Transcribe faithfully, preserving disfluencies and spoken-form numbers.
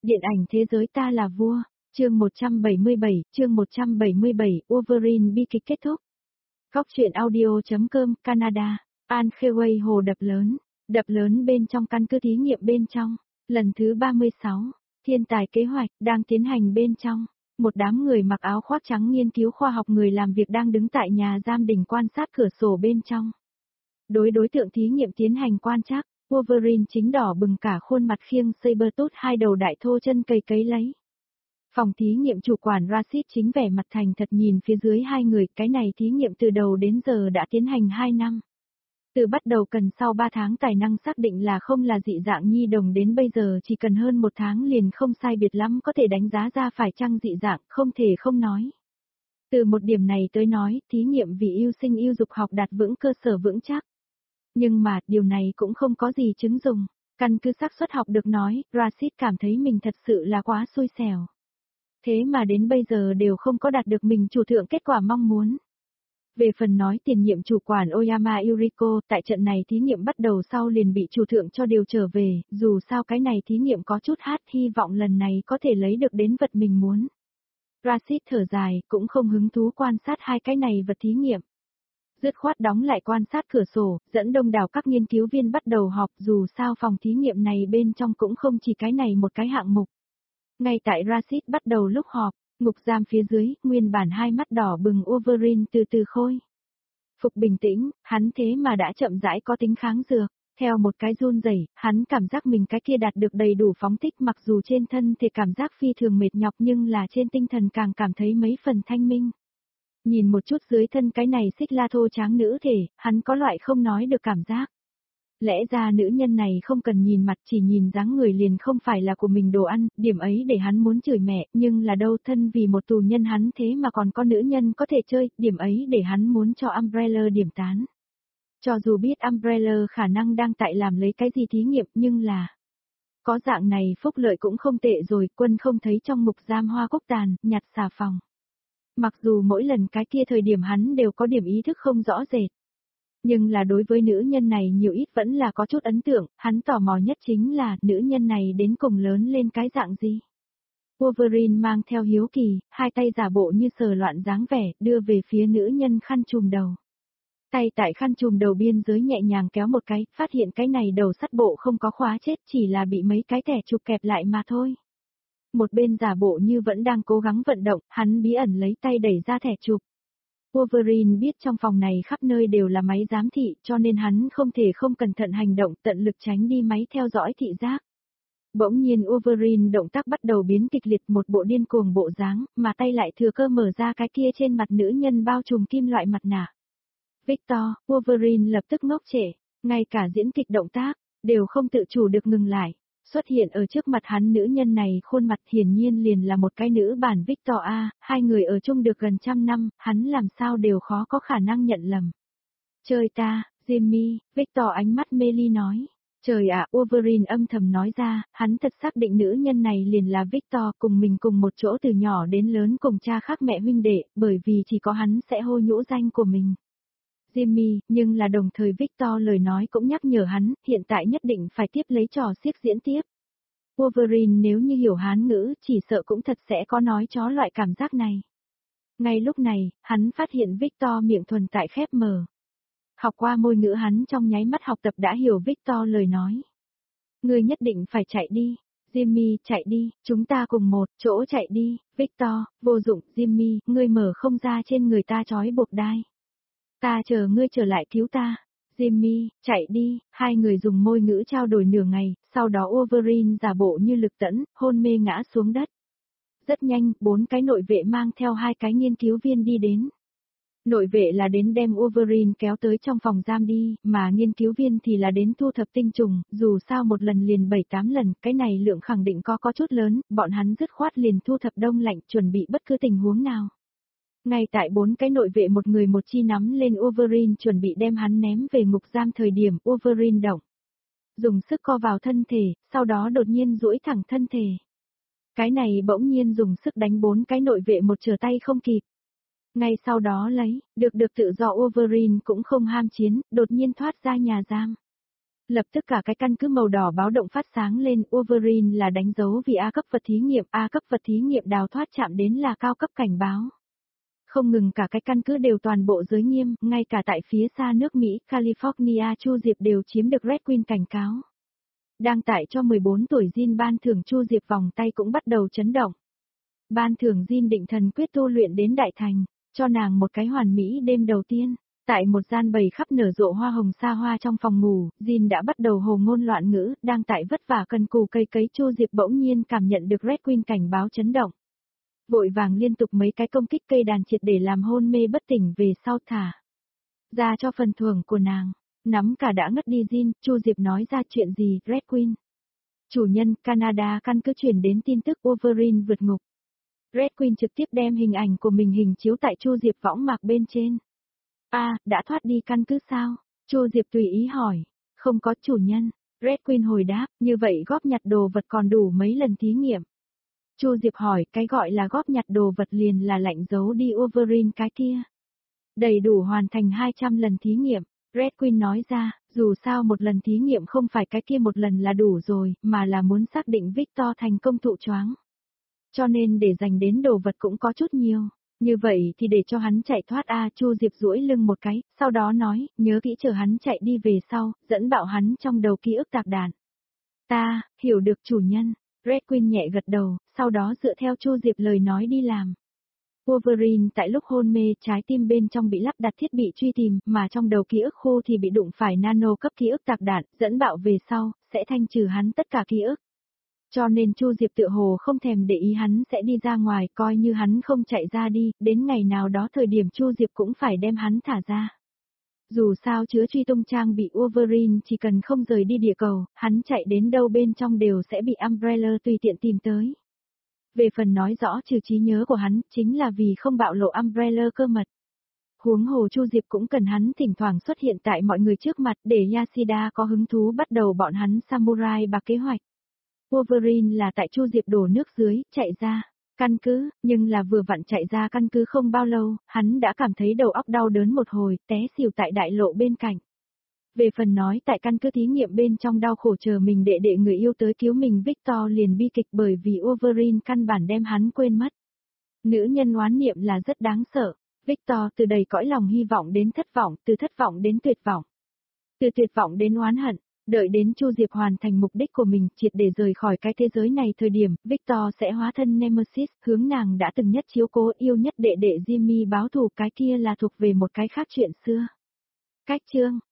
Điện ảnh thế giới ta là vua, chương một trăm bảy mươi bảy, chương một trăm bảy mươi bảy, Wolverine bi kịch kết thúc. Góc truyện audio.com, Canada, An Khê hồ đập lớn, đập lớn bên trong căn cứ thí nghiệm bên trong, lần thứ ba mươi sáu, thiên tài kế hoạch, đang tiến hành bên trong. Một đám người mặc áo khoác trắng nghiên cứu khoa học người làm việc đang đứng tại nhà giam đỉnh quan sát cửa sổ bên trong. Đối đối tượng thí nghiệm tiến hành quan trắc, Wolverine chính đỏ bừng cả khuôn mặt khiêng Sabretooth hai đầu đại thô chân cầy cấy lấy. Phòng thí nghiệm chủ quản Rashid chính vẻ mặt thành thật nhìn phía dưới hai người, cái này thí nghiệm từ đầu đến giờ đã tiến hành hai năm. Từ bắt đầu cần sau ba tháng tài năng xác định là không là dị dạng nhi đồng đến bây giờ chỉ cần hơn một tháng liền không sai biệt lắm có thể đánh giá ra phải chăng dị dạng, không thể không nói. Từ một điểm này tới nói, thí nghiệm vì yêu sinh yêu dục học đạt vững cơ sở vững chắc. Nhưng mà, điều này cũng không có gì chứng dùng. Căn cứ xác suất học được nói, Rashid cảm thấy mình thật sự là quá xui xẻo. Thế mà đến bây giờ đều không có đạt được mình chủ thượng kết quả mong muốn. Về phần nói tiền nhiệm chủ quản Oyama Yuriko, tại trận này thí nghiệm bắt đầu sau liền bị chủ thượng cho điều trở về, dù sao cái này thí nghiệm có chút hát, hy vọng lần này có thể lấy được đến vật mình muốn. Rashid thở dài, cũng không hứng thú quan sát hai cái này vật thí nghiệm. Dứt khoát đóng lại quan sát cửa sổ, dẫn đông đảo các nghiên cứu viên bắt đầu họp, dù sao phòng thí nghiệm này bên trong cũng không chỉ cái này một cái hạng mục. Ngay tại Rashid bắt đầu lúc họp, ngục giam phía dưới, nguyên bản hai mắt đỏ bừng Wolverine từ từ khôi phục bình tĩnh, hắn thế mà đã chậm rãi có tính kháng dược. Theo một cái run rẩy, hắn cảm giác mình cái kia đạt được đầy đủ phóng thích, mặc dù trên thân thể cảm giác phi thường mệt nhọc nhưng là trên tinh thần càng cảm thấy mấy phần thanh minh. Nhìn một chút dưới thân cái này xích la thô tráng nữ thể, hắn có loại không nói được cảm giác. Lẽ ra nữ nhân này không cần nhìn mặt, chỉ nhìn dáng người liền không phải là của mình đồ ăn, điểm ấy để hắn muốn chửi mẹ, nhưng là đâu thân vì một tù nhân hắn thế mà còn có nữ nhân có thể chơi, điểm ấy để hắn muốn cho Umbrella điểm tán. Cho dù biết Umbrella khả năng đang tại làm lấy cái gì thí nghiệm nhưng là... Có dạng này phúc lợi cũng không tệ rồi, Quân không thấy trong mục giam hoa cúc tàn, nhặt xà phòng. Mặc dù mỗi lần cái kia thời điểm hắn đều có điểm ý thức không rõ rệt. Nhưng là đối với nữ nhân này nhiều ít vẫn là có chút ấn tượng, hắn tò mò nhất chính là nữ nhân này đến cùng lớn lên cái dạng gì. Wolverine mang theo hiếu kỳ, hai tay giả bộ như sờ loạn dáng vẻ, đưa về phía nữ nhân khăn trùm đầu. Tay tại khăn trùm đầu biên giới nhẹ nhàng kéo một cái, phát hiện cái này đầu sắt bộ không có khóa chết, chỉ là bị mấy cái thẻ chụp kẹp lại mà thôi. Một bên giả bộ như vẫn đang cố gắng vận động, hắn bí ẩn lấy tay đẩy ra thẻ chụp. Wolverine biết trong phòng này khắp nơi đều là máy giám thị, cho nên hắn không thể không cẩn thận hành động, tận lực tránh đi máy theo dõi thị giác. Bỗng nhiên Wolverine động tác bắt đầu biến kịch liệt, một bộ điên cuồng bộ dáng, mà tay lại thừa cơ mở ra cái kia trên mặt nữ nhân bao trùm kim loại mặt nạ. Victor, Wolverine lập tức ngốc trệ, ngay cả diễn kịch động tác, đều không tự chủ được ngừng lại. Xuất hiện ở trước mặt hắn nữ nhân này khuôn mặt hiển nhiên liền là một cái nữ bản Victor A, hai người ở chung được gần trăm năm, hắn làm sao đều khó có khả năng nhận lầm. Trời ta, Jimmy, Victor ánh mắt mê ly nói. Trời ạ, Wolverine âm thầm nói ra, hắn thật xác định nữ nhân này liền là Victor, cùng mình cùng một chỗ từ nhỏ đến lớn cùng cha khác mẹ huynh đệ, bởi vì chỉ có hắn sẽ hô nhũ danh của mình. Jimmy, nhưng là đồng thời Victor lời nói cũng nhắc nhở hắn, hiện tại nhất định phải tiếp lấy trò xiếc diễn tiếp. Wolverine nếu như hiểu Hán ngữ, chỉ sợ cũng thật sẽ có nói chó loại cảm giác này. Ngay lúc này, hắn phát hiện Victor miệng thuần tại khép mở. Học qua môi ngữ hắn trong nháy mắt học tập đã hiểu Victor lời nói. Ngươi nhất định phải chạy đi. Jimmy, chạy đi, chúng ta cùng một chỗ chạy đi. Victor, vô dụng, Jimmy, ngươi mở không ra trên người ta trói buộc đai. Ta chờ ngươi trở lại cứu ta. Jimmy, chạy đi, hai người dùng môi ngữ trao đổi nửa ngày, sau đó Wolverine giả bộ như lực tẫn, hôn mê ngã xuống đất. Rất nhanh, bốn cái nội vệ mang theo hai cái nghiên cứu viên đi đến. Nội vệ là đến đem Wolverine kéo tới trong phòng giam đi, mà nghiên cứu viên thì là đến thu thập tinh trùng, dù sao một lần liền bảy tám lần, cái này lượng khẳng định có có chút lớn, bọn hắn dứt khoát liền thu thập đông lạnh, chuẩn bị bất cứ tình huống nào. Ngay tại bốn cái nội vệ một người một chi nắm lên Wolverine chuẩn bị đem hắn ném về ngục giam thời điểm Wolverine động. Dùng sức co vào thân thể, sau đó đột nhiên duỗi thẳng thân thể. Cái này bỗng nhiên dùng sức đánh bốn cái nội vệ một trở tay không kịp. Ngay sau đó lấy, được được tự do Wolverine cũng không ham chiến, đột nhiên thoát ra nhà giam. Lập tức cả cái căn cứ màu đỏ báo động phát sáng lên, Wolverine là đánh dấu vì A cấp vật thí nghiệm, A cấp vật thí nghiệm đào thoát chạm đến là cao cấp cảnh báo. Không ngừng cả cái căn cứ đều toàn bộ giới nghiêm, ngay cả tại phía xa nước Mỹ, California Chu Diệp đều chiếm được Red Queen cảnh cáo. Đang tại cho mười bốn tuổi Jin ban thưởng Chu Diệp vòng tay cũng bắt đầu chấn động. Ban thưởng Jin định thần quyết tu luyện đến đại thành, cho nàng một cái hoàn mỹ đêm đầu tiên. Tại một gian bầy khắp nở rộ hoa hồng xa hoa trong phòng ngủ, Jin đã bắt đầu hồ ngôn loạn ngữ, đang tại vất vả cần cù cây cấy Chu Diệp bỗng nhiên cảm nhận được Red Queen cảnh báo chấn động. Vội vàng liên tục mấy cái công kích cây đàn triệt để làm hôn mê bất tỉnh về sau thả ra cho phần thưởng của nàng. Nắm cả đã ngất đi Jin, Chu Diệp nói ra chuyện gì, Red Queen. Chủ nhân, Canada căn cứ truyền đến tin tức Wolverine vượt ngục. Red Queen trực tiếp đem hình ảnh của mình hình chiếu tại Chu Diệp võng mạc bên trên. A, à, đã thoát đi căn cứ sao? Chu Diệp tùy ý hỏi. Không có chủ nhân. Red Queen hồi đáp, như vậy góp nhặt đồ vật còn đủ mấy lần thí nghiệm. Chu Diệp hỏi, cái gọi là góp nhặt đồ vật liền là lạnh giấu đi Wolverine cái kia. Đầy đủ hoàn thành hai trăm lần thí nghiệm. Red Queen nói ra, dù sao một lần thí nghiệm không phải cái kia một lần là đủ rồi, mà là muốn xác định Victor thành công thụ choáng. Cho nên để dành đến đồ vật cũng có chút nhiều. Như vậy thì để cho hắn chạy thoát a, Chu Diệp duỗi lưng một cái, sau đó nói, nhớ kỹ chờ hắn chạy đi về sau, dẫn bạo hắn trong đầu ký ức tạc đạn. Ta, hiểu được chủ nhân. Red Queen nhẹ gật đầu, sau đó dựa theo Chu Diệp lời nói đi làm. Wolverine tại lúc hôn mê trái tim bên trong bị lắp đặt thiết bị truy tìm, mà trong đầu ký ức khô thì bị đụng phải nano cấp ký ức tạc đạn, dẫn bạo về sau, sẽ thanh trừ hắn tất cả ký ức. Cho nên Chu Diệp tựa hồ không thèm để ý hắn sẽ đi ra ngoài, coi như hắn không chạy ra đi, đến ngày nào đó thời điểm Chu Diệp cũng phải đem hắn thả ra. Dù sao chứa truy tung trang bị Wolverine chỉ cần không rời đi địa cầu, hắn chạy đến đâu bên trong đều sẽ bị Umbrella tùy tiện tìm tới. Về phần nói rõ trừ trí nhớ của hắn, chính là vì không bạo lộ Umbrella cơ mật. Huống hồ Chu Diệp cũng cần hắn thỉnh thoảng xuất hiện tại mọi người trước mặt để Yashida có hứng thú bắt đầu bọn hắn samurai bạc kế hoạch. Wolverine là tại Chu Diệp đổ nước dưới, chạy ra căn cứ, nhưng là vừa vặn chạy ra căn cứ không bao lâu, hắn đã cảm thấy đầu óc đau đớn một hồi, té xỉu tại đại lộ bên cạnh. Về phần nói tại căn cứ thí nghiệm bên trong đau khổ chờ mình đệ đệ người yêu tới cứu mình Victor liền bi kịch bởi vì Wolverine căn bản đem hắn quên mất. Nữ nhân oán niệm là rất đáng sợ, Victor từ đầy cõi lòng hy vọng đến thất vọng, từ thất vọng đến tuyệt vọng. Từ tuyệt vọng đến oán hận. Đợi đến Chu Diệp hoàn thành mục đích của mình, triệt để rời khỏi cái thế giới này thời điểm, Victor sẽ hóa thân Nemesis, hướng nàng đã từng nhất chiếu cố yêu nhất đệ đệ Jimmy báo thù, cái kia là thuộc về một cái khác chuyện xưa. Cách chương